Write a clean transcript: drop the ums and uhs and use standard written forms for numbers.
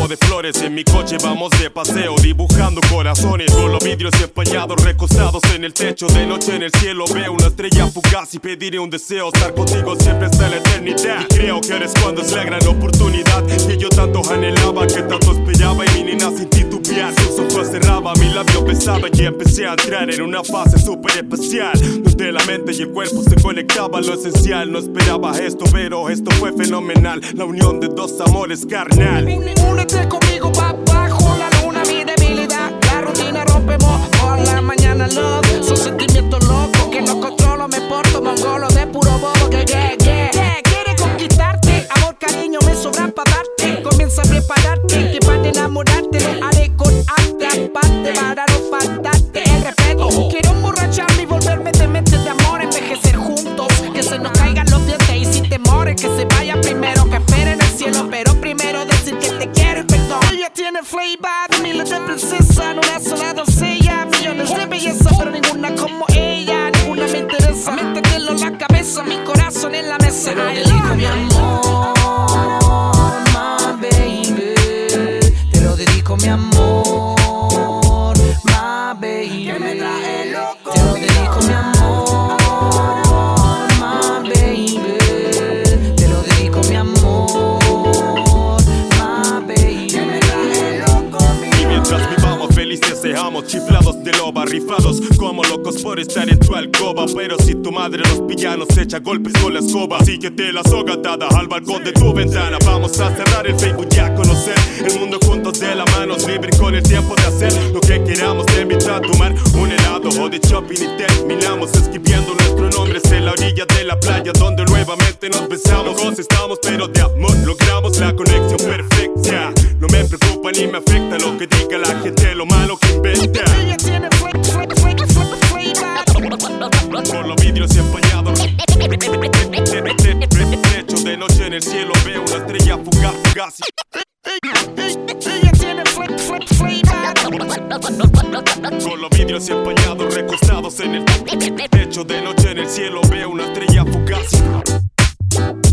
de flores. En mi coche vamos de paseo, dibujando corazones con los vidrios empañados, recostados en el techo. De noche en el cielo veo una estrella fugaz y pediré un deseo, estar contigo siempre hasta la eternidad. Y creo que eres cuando es la gran oportunidad que yo tanto anhelaba, que tanto esperaba. Y mi nena sin titubear, sus ojos cerraba, mi labio besaba y empecé a entrar en una fase súper especial, donde la mente y el cuerpo se conectaban, lo esencial. No esperaba esto, pero esto fue fenomenal, la unión de dos amores carnal. Únete conmigo, va bajo la luna, mi debilidad. La rutina rompemos por la mañana, love. Son sentimientos locos que no controlo, me porto mongolo de puro bobo. Que quiere conquistarte, amor, cariño, me sobran pa' darte. Comienza a prepararte, que para enamorarte lo haré con arte, aparte para no faltarte el respeto. Quiero emborracharme y volverme demente de amor, envejecer juntos, que se nos caigan los dientes y sin temores, que se vaya primero, que espere en el cielo, pero primero decir que te quiero y perdón. Ella tiene flavor, miles de princesas, no una sola doncella, millones de belleza, pero ninguna como ella, ninguna me interesa. Métetelo en la cabeza, mi corazón en la mesa. Te lo dedico, mi amor, my baby. Te lo dedico, mi amor, my baby. Que me trae loco. Te lo dedico, mi amor, my baby. Te lo dedico, mi amor, my baby. Que me trae loco, mi. Y mientras vivamos felices seamos chiflados de loba, rifados como locos por estar en tu alcoba. Pero si tu madre nos pilla, nos echa golpes con la escoba. Síguete la soga atada al balcón de tu ventana. Vamos a cerrar el Facebook y a conocer el mundo juntos de la mano, libre con el tiempo de hacer lo que queramos. Te invito a tomar un helado o de shopping y terminamos escribiendo nuestros nombres en la orilla de la playa, donde nuevamente nos besamos. Locos estamos, pero de amor logramos la conexión perfecta. No me preocupa ni me afecta lo que diga la gente, lo malo que inventa. Ella tiene flavor. Con los vidrios empañados, techo de noche en el cielo veo una estrella fugaz, fugaz. Ella tiene flavor. Con los vidrios empañados, recostados en el techo de noche en el cielo veo una estrella fugaz.